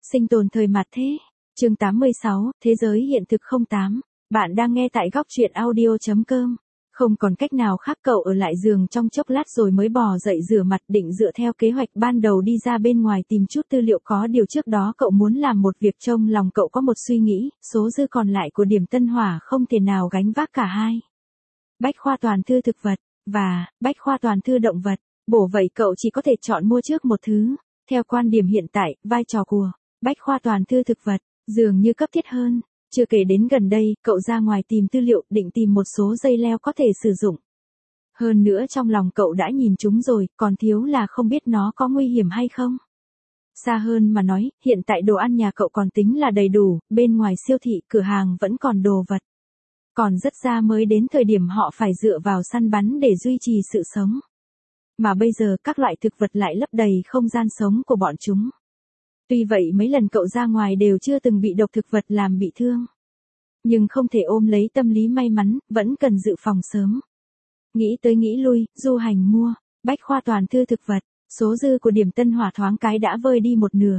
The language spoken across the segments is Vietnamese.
Sinh tồn thời mạt thế. Chương 86, Thế giới hiện thực 08. Bạn đang nghe tại góc truyện audio.com. Không còn cách nào khác, cậu ở lại giường trong chốc lát rồi mới bò dậy rửa mặt, định dựa theo kế hoạch ban đầu đi ra bên ngoài tìm chút tư liệu. Có điều trước đó cậu muốn làm một việc, trong lòng cậu có một suy nghĩ, số dư còn lại của điểm tân hỏa không thể nào gánh vác cả hai. Bách khoa toàn thư thực vật và bách khoa toàn thư động vật. Bổ vậy cậu chỉ có thể chọn mua trước một thứ. Theo quan điểm hiện tại, vai trò của bách khoa toàn thư thực vật dường như cấp thiết hơn. Chưa kể đến gần đây, cậu ra ngoài tìm tư liệu, định tìm một số dây leo có thể sử dụng. Hơn nữa trong lòng cậu đã nhìn chúng rồi, còn thiếu là không biết nó có nguy hiểm hay không. Xa hơn mà nói, hiện tại đồ ăn nhà cậu còn tính là đầy đủ, bên ngoài siêu thị, cửa hàng vẫn còn đồ vật. Còn rất xa mới đến thời điểm họ phải dựa vào săn bắn để duy trì sự sống. Mà bây giờ các loại thực vật lại lấp đầy không gian sống của bọn chúng. Tuy vậy mấy lần cậu ra ngoài đều chưa từng bị độc thực vật làm bị thương. Nhưng không thể ôm lấy tâm lý may mắn, vẫn cần dự phòng sớm. Nghĩ tới nghĩ lui, Du Hành mua bách khoa toàn thư thực vật, số dư của điểm tân hỏa thoáng cái đã vơi đi một nửa.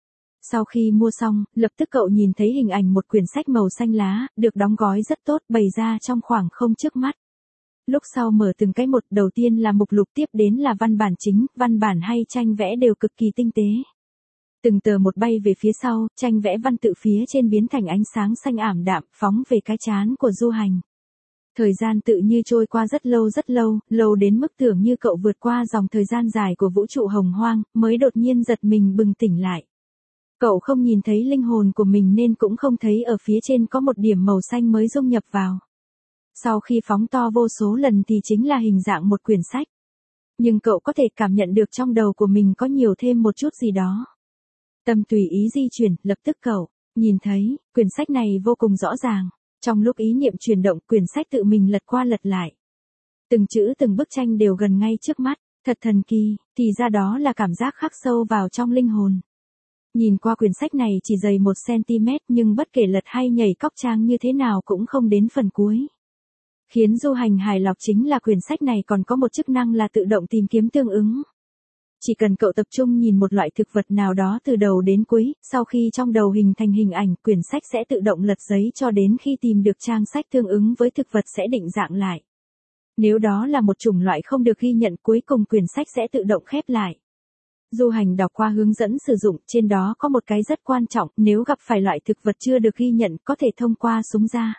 Sau khi mua xong, lập tức cậu nhìn thấy hình ảnh một quyển sách màu xanh lá, được đóng gói rất tốt, bày ra trong khoảng không trước mắt. Lúc sau mở từng cái một, đầu tiên là mục lục, tiếp đến là văn bản chính, văn bản hay tranh vẽ đều cực kỳ tinh tế. Từng tờ một bay về phía sau, tranh vẽ văn tự phía trên biến thành ánh sáng xanh ảm đạm, phóng về cái trán của Du Hành. Thời gian tự như trôi qua rất lâu, lâu đến mức tưởng như cậu vượt qua dòng thời gian dài của vũ trụ hồng hoang, mới đột nhiên giật mình bừng tỉnh lại. Cậu không nhìn thấy linh hồn của mình nên cũng không thấy ở phía trên có một điểm màu xanh mới dung nhập vào. Sau khi phóng to vô số lần thì chính là hình dạng một quyển sách. Nhưng cậu có thể cảm nhận được trong đầu của mình có nhiều thêm một chút gì đó. Tâm tùy ý di chuyển, lập tức cậu nhìn thấy, quyển sách này vô cùng rõ ràng. Trong lúc ý niệm chuyển động, quyển sách tự mình lật qua lật lại. Từng chữ từng bức tranh đều gần ngay trước mắt, thật thần kỳ, thì ra đó là cảm giác khắc sâu vào trong linh hồn. Nhìn qua quyển sách này chỉ dày 1 cm nhưng bất kể lật hay nhảy cóc trang như thế nào cũng không đến phần cuối. Khiến Du Hành hài lòng chính là quyển sách này còn có một chức năng là tự động tìm kiếm tương ứng. Chỉ cần cậu tập trung nhìn một loại thực vật nào đó từ đầu đến cuối, sau khi trong đầu hình thành hình ảnh, quyển sách sẽ tự động lật giấy cho đến khi tìm được trang sách tương ứng với thực vật sẽ định dạng lại. Nếu đó là một chủng loại không được ghi nhận, cuối cùng quyển sách sẽ tự động khép lại. Du Hành đọc qua hướng dẫn sử dụng, trên đó có một cái rất quan trọng, nếu gặp phải loại thực vật chưa được ghi nhận, có thể thông qua súng ra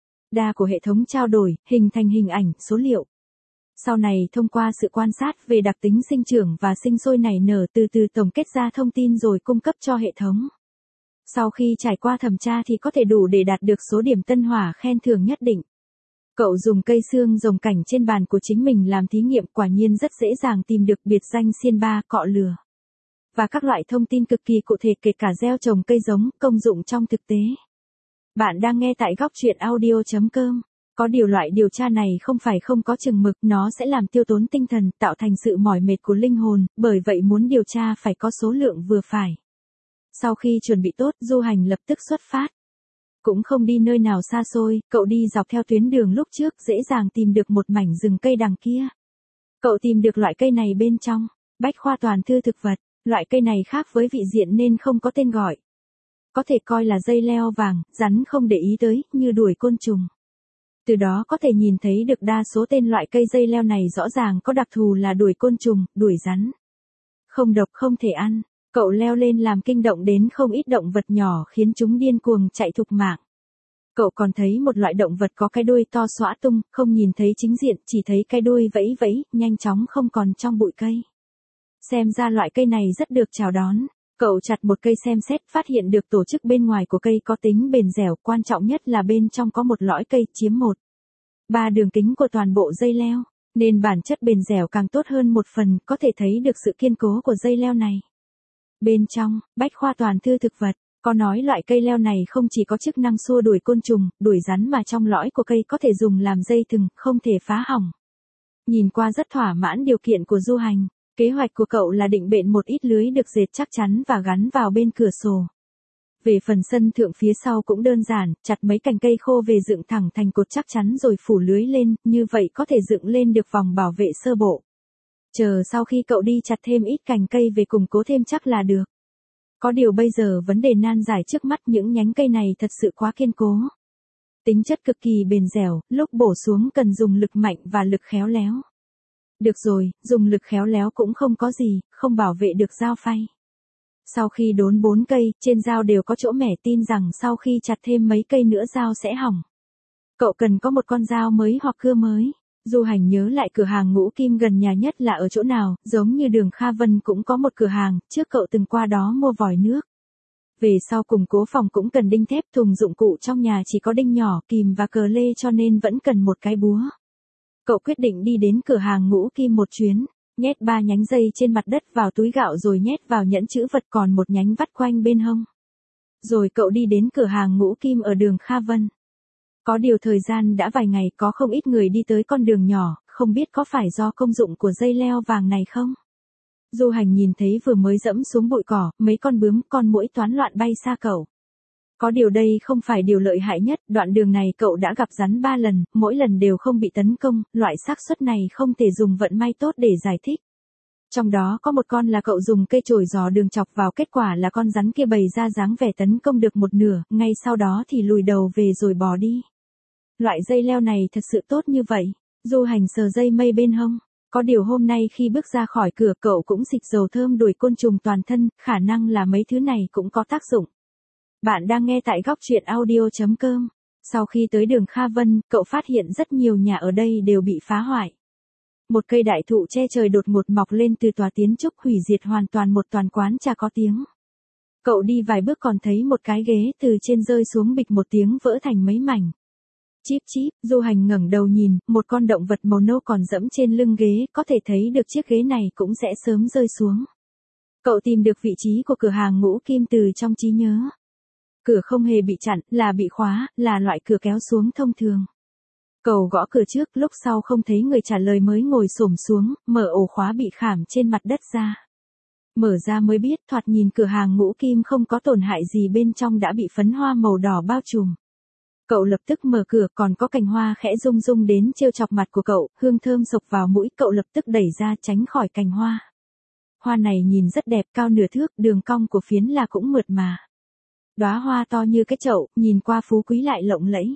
đa của hệ thống trao đổi, hình thành hình ảnh, số liệu. Sau này thông qua sự quan sát về đặc tính sinh trưởng và sinh sôi nảy nở, từ từ tổng kết ra thông tin rồi cung cấp cho hệ thống. Sau khi trải qua thẩm tra thì có thể đủ để đạt được số điểm tân hỏa khen thưởng nhất định. Cậu dùng cây xương rồng cảnh trên bàn của chính mình làm thí nghiệm, quả nhiên rất dễ dàng tìm được biệt danh xiên ba, cọ lừa. Và các loại thông tin cực kỳ cụ thể, kể cả gieo trồng cây giống, công dụng trong thực tế. Bạn đang nghe tại góc truyện audio.com. Có điều loại điều tra này không phải không có chừng mực, nó sẽ làm tiêu tốn tinh thần, tạo thành sự mỏi mệt của linh hồn, bởi vậy muốn điều tra phải có số lượng vừa phải. Sau khi chuẩn bị tốt, Du Hành lập tức xuất phát. Cũng không đi nơi nào xa xôi, cậu đi dọc theo tuyến đường lúc trước, dễ dàng tìm được một mảnh rừng cây đằng kia. Cậu tìm được loại cây này bên trong bách khoa toàn thư thực vật. Loại cây này khác với vị diện nên không có tên gọi. Có thể coi là dây leo vàng, rắn không để ý tới, như đuổi côn trùng. Từ đó có thể nhìn thấy được đa số tên loại cây dây leo này rõ ràng có đặc thù là đuổi côn trùng, đuổi rắn. Không độc, không thể ăn. Cậu leo lên làm kinh động đến không ít động vật nhỏ, khiến chúng điên cuồng chạy thục mạng. Cậu còn thấy một loại động vật có cái đuôi to xõa tung, không nhìn thấy chính diện, chỉ thấy cái đuôi vẫy vẫy, nhanh chóng không còn trong bụi cây. Xem ra loại cây này rất được chào đón. Cậu chặt một cây xem xét, phát hiện được tổ chức bên ngoài của cây có tính bền dẻo, quan trọng nhất là bên trong có một lõi cây chiếm 1/3 đường kính của toàn bộ dây leo, nên bản chất bền dẻo càng tốt hơn một phần, có thể thấy được sự kiên cố của dây leo này. Bên trong bách khoa toàn thư thực vật có nói loại cây leo này không chỉ có chức năng xua đuổi côn trùng, đuổi rắn mà trong lõi của cây có thể dùng làm dây thừng, không thể phá hỏng. Nhìn qua rất thỏa mãn điều kiện của Du Hành. Kế hoạch của cậu là định bện một ít lưới được dệt chắc chắn và gắn vào bên cửa sổ. Về phần sân thượng phía sau cũng đơn giản, chặt mấy cành cây khô về dựng thẳng thành cột chắc chắn rồi phủ lưới lên, như vậy có thể dựng lên được vòng bảo vệ sơ bộ. Chờ sau khi cậu đi chặt thêm ít cành cây về củng cố thêm chắc là được. Có điều bây giờ vấn đề nan giải trước mắt những nhánh cây này thật sự quá kiên cố. Tính chất cực kỳ bền dẻo, lúc bổ xuống cần dùng lực mạnh và lực khéo léo. Được rồi, dùng lực khéo léo cũng không có gì, không bảo vệ được dao phay. Sau khi đốn 4 cây, trên dao đều có chỗ mẻ, tin rằng sau khi chặt thêm mấy cây nữa dao sẽ hỏng. Cậu cần có một con dao mới hoặc cưa mới. Du Hành nhớ lại cửa hàng Ngũ Kim gần nhà nhất là ở chỗ nào, giống như đường Kha Vân cũng có một cửa hàng, trước cậu từng qua đó mua vòi nước. Về sau củng cố phòng cũng cần đinh thép, thùng dụng cụ trong nhà chỉ có đinh nhỏ, kìm và cờ lê cho nên vẫn cần một cái búa. Cậu quyết định đi đến cửa hàng Ngũ Kim một chuyến, nhét 3 nhánh dây trên mặt đất vào túi gạo rồi nhét vào nhẫn chữ vật, còn một nhánh vắt quanh bên hông. Rồi cậu đi đến cửa hàng Ngũ Kim ở đường Kha Vân. Có điều thời gian đã vài ngày, có không ít người đi tới con đường nhỏ, không biết có phải do công dụng của dây leo vàng này không? Du Hành nhìn thấy vừa mới dẫm xuống bụi cỏ, mấy con bướm, con muỗi toán loạn bay xa cậu. Có điều đây không phải điều lợi hại nhất, đoạn đường này cậu đã gặp rắn 3 lần, mỗi lần đều không bị tấn công, loại xác suất này không thể dùng vận may tốt để giải thích. Trong đó có một con là cậu dùng cây chổi dò đường chọc vào, kết quả là con rắn kia bày ra dáng vẻ tấn công được một nửa, ngay sau đó thì lùi đầu về rồi bỏ đi. Loại dây leo này thật sự tốt như vậy. Du Hành sờ dây mây bên hông. Có điều hôm nay khi bước ra khỏi cửa cậu cũng xịt dầu thơm đuổi côn trùng toàn thân, khả năng là mấy thứ này cũng có tác dụng. Bạn đang nghe tại góc truyện audio.com. Sau khi tới đường Kha Vân, cậu phát hiện rất nhiều nhà ở đây đều bị phá hoại. Một cây đại thụ che trời đột ngột mọc lên từ tòa kiến trúc, hủy diệt hoàn toàn một toàn quán trà có tiếng. Cậu đi vài bước còn thấy một cái ghế từ trên rơi xuống bịch một tiếng vỡ thành mấy mảnh. Chíp chíp, Du Hành ngẩng đầu nhìn, một con động vật màu nâu còn dẫm trên lưng ghế, có thể thấy được chiếc ghế này cũng sẽ sớm rơi xuống. Cậu tìm được vị trí của cửa hàng Ngũ Kim từ trong trí nhớ. Cửa không hề bị chặn, là bị khóa, là loại cửa kéo xuống thông thường. Cậu gõ cửa trước, lúc sau không thấy người trả lời mới ngồi xổm xuống, mở ổ khóa bị khảm trên mặt đất ra. Mở ra mới biết, thoạt nhìn cửa hàng Ngũ Kim không có tổn hại gì, bên trong đã bị phấn hoa màu đỏ bao trùm. Cậu lập tức mở cửa, còn có cành hoa khẽ rung rung đến trêu chọc mặt của cậu, hương thơm sộc vào mũi, cậu lập tức đẩy ra tránh khỏi cành hoa. Hoa này nhìn rất đẹp, cao nửa thước, đường cong của phiến là cũng mượt mà. Đóa hoa to như cái chậu, nhìn qua phú quý lại lộng lẫy.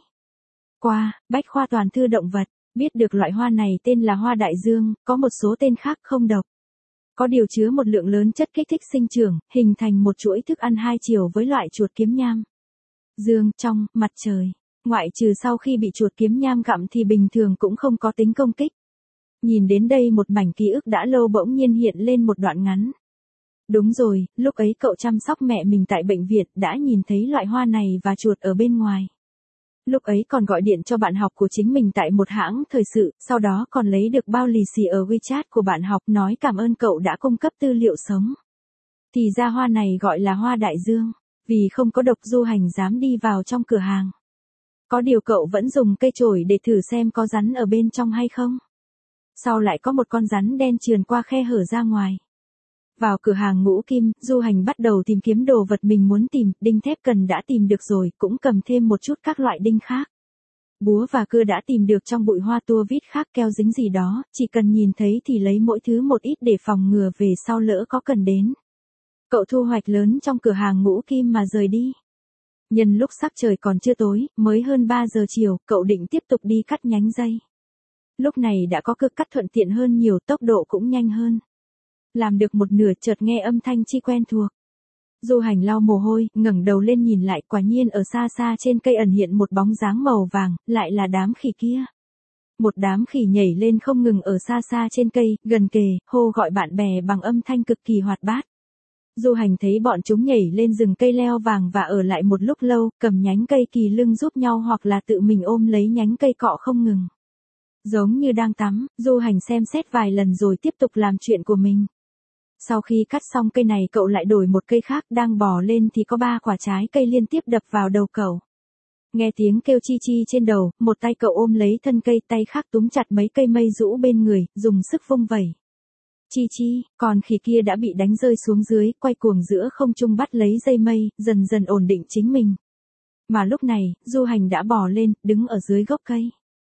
Qua, bách khoa toàn thư động vật, biết được loại hoa này tên là hoa đại dương, có một số tên khác không độc. Có điều chứa một lượng lớn chất kích thích sinh trưởng, hình thành một chuỗi thức ăn hai chiều với loại chuột kiếm nham. Dương, trong, mặt trời. Ngoại trừ sau khi bị chuột kiếm nham gặm thì bình thường cũng không có tính công kích. Nhìn đến đây một mảnh ký ức đã lâu bỗng nhiên hiện lên một đoạn ngắn. Đúng rồi, lúc ấy cậu chăm sóc mẹ mình tại bệnh viện đã nhìn thấy loại hoa này và chuột ở bên ngoài. Lúc ấy còn gọi điện cho bạn học của chính mình tại một hãng thời sự, sau đó còn lấy được bao lì xì ở WeChat của bạn học nói cảm ơn cậu đã cung cấp tư liệu sống. Thì ra hoa này gọi là hoa đại dương, vì không có độc Du Hành dám đi vào trong cửa hàng. Có điều cậu vẫn dùng cây chổi để thử xem có rắn ở bên trong hay không. Sau lại có một con rắn đen trườn qua khe hở ra ngoài. Vào cửa hàng Ngũ Kim, Du Hành bắt đầu tìm kiếm đồ vật mình muốn tìm, đinh thép cần đã tìm được rồi, cũng cầm thêm một chút các loại đinh khác. Búa và cưa đã tìm được trong bụi hoa tua vít khác, keo dính gì đó, chỉ cần nhìn thấy thì lấy mỗi thứ một ít để phòng ngừa về sau lỡ có cần đến. Cậu thu hoạch lớn trong cửa hàng Ngũ Kim mà rời đi. Nhân lúc sắc trời còn chưa tối, mới hơn 3 giờ chiều, cậu định tiếp tục đi cắt nhánh dây. Lúc này đã có cưa cắt thuận tiện hơn nhiều, tốc độ cũng nhanh hơn. Làm được một nửa chợt nghe âm thanh chi quen thuộc. Du Hành lau mồ hôi, ngẩng đầu lên nhìn lại, quả nhiên ở xa xa trên cây ẩn hiện một bóng dáng màu vàng, lại là đám khỉ kia. Một đám khỉ nhảy lên không ngừng ở xa xa trên cây, gần kề, hô gọi bạn bè bằng âm thanh cực kỳ hoạt bát. Du Hành thấy bọn chúng nhảy lên rừng cây leo vàng và ở lại một lúc lâu, cầm nhánh cây kỳ lưng giúp nhau hoặc là tự mình ôm lấy nhánh cây cọ không ngừng. Giống như đang tắm, Du Hành xem xét vài lần rồi tiếp tục làm chuyện của mình. Sau khi cắt xong cây này cậu lại đổi một cây khác, đang bò lên thì có 3 quả trái cây liên tiếp đập vào đầu cậu. Nghe tiếng kêu chi chi trên đầu, một tay cậu ôm lấy thân cây, tay khác túm chặt mấy cây mây rũ bên người, dùng sức vung vẩy. Chi chi, còn khỉ kia đã bị đánh rơi xuống dưới, quay cuồng giữa không trung bắt lấy dây mây, dần dần ổn định chính mình. Mà lúc này, Du Hành đã bò lên, đứng ở dưới gốc cây.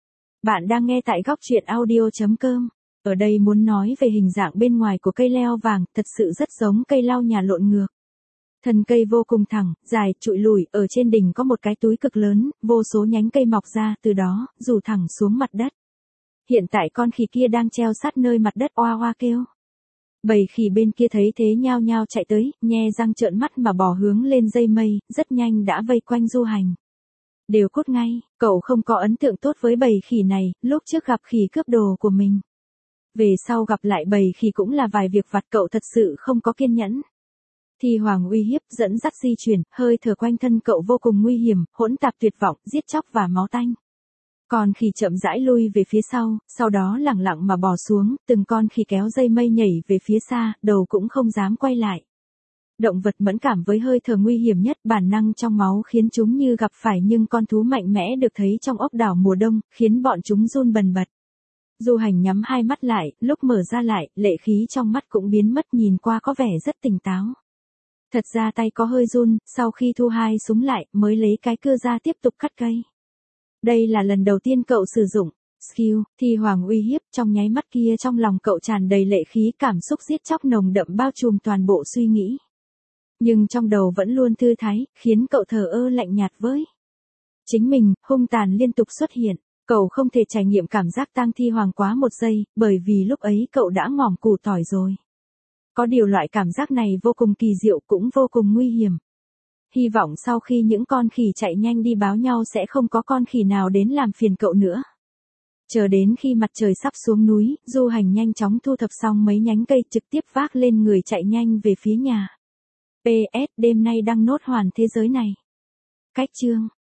Bạn đang nghe tại góc truyện audio.com. Ở đây muốn nói về hình dạng bên ngoài của cây leo vàng, thật sự rất giống cây lau nhà lộn ngược. Thân cây vô cùng thẳng, dài, trụi lùi, ở trên đỉnh có một cái túi cực lớn, vô số nhánh cây mọc ra, từ đó, rủ thẳng xuống mặt đất. Hiện tại con khỉ kia đang treo sát nơi mặt đất oa oa kêu. Bầy khỉ bên kia thấy thế nhao nhao chạy tới, nhe răng trợn mắt mà bò hướng lên dây mây, rất nhanh đã vây quanh Du Hành. Đều cút ngay, cậu không có ấn tượng tốt với bầy khỉ này, lúc trước gặp khỉ cướp đồ của mình. Về sau gặp lại bầy khỉ cũng là vài việc vặt, cậu thật sự không có kiên nhẫn. Thi Hoàng uy hiếp, dẫn dắt di chuyển, hơi thở quanh thân cậu vô cùng nguy hiểm, hỗn tạp tuyệt vọng, giết chóc và máu tanh. Con khỉ chậm rãi lui về phía sau đó lẳng lặng mà bò xuống, từng con khỉ kéo dây mây nhảy về phía xa, đầu cũng không dám quay lại. Động vật mẫn cảm với hơi thở nguy hiểm nhất, bản năng trong máu khiến chúng như gặp phải nhưng con thú mạnh mẽ được thấy trong ốc đảo mùa đông, khiến bọn chúng run bần bật. Du Hành nhắm hai mắt lại, lúc mở ra lại, lệ khí trong mắt cũng biến mất, nhìn qua có vẻ rất tỉnh táo. Thật ra tay có hơi run, sau khi thu hai súng lại, mới lấy cái cưa ra tiếp tục cắt cây. Đây là lần đầu tiên cậu sử dụng skill Thi Hoàng uy hiếp, trong nháy mắt kia trong lòng cậu tràn đầy lệ khí, cảm xúc giết chóc nồng đậm bao trùm toàn bộ suy nghĩ. Nhưng trong đầu vẫn luôn thư thái, khiến cậu thờ ơ lạnh nhạt với chính mình, hung tàn liên tục xuất hiện. Cậu không thể trải nghiệm cảm giác tang Thi Hoàng quá một giây, bởi vì lúc ấy cậu đã ngỏm củ tỏi rồi. Có điều loại cảm giác này vô cùng kỳ diệu cũng vô cùng nguy hiểm. Hy vọng sau khi những con khỉ chạy nhanh đi báo nhau sẽ không có con khỉ nào đến làm phiền cậu nữa. Chờ đến khi mặt trời sắp xuống núi, Du Hành nhanh chóng thu thập xong mấy nhánh cây, trực tiếp vác lên người chạy nhanh về phía nhà. PS, đêm nay đăng nốt hoàn thế giới này. Cách chương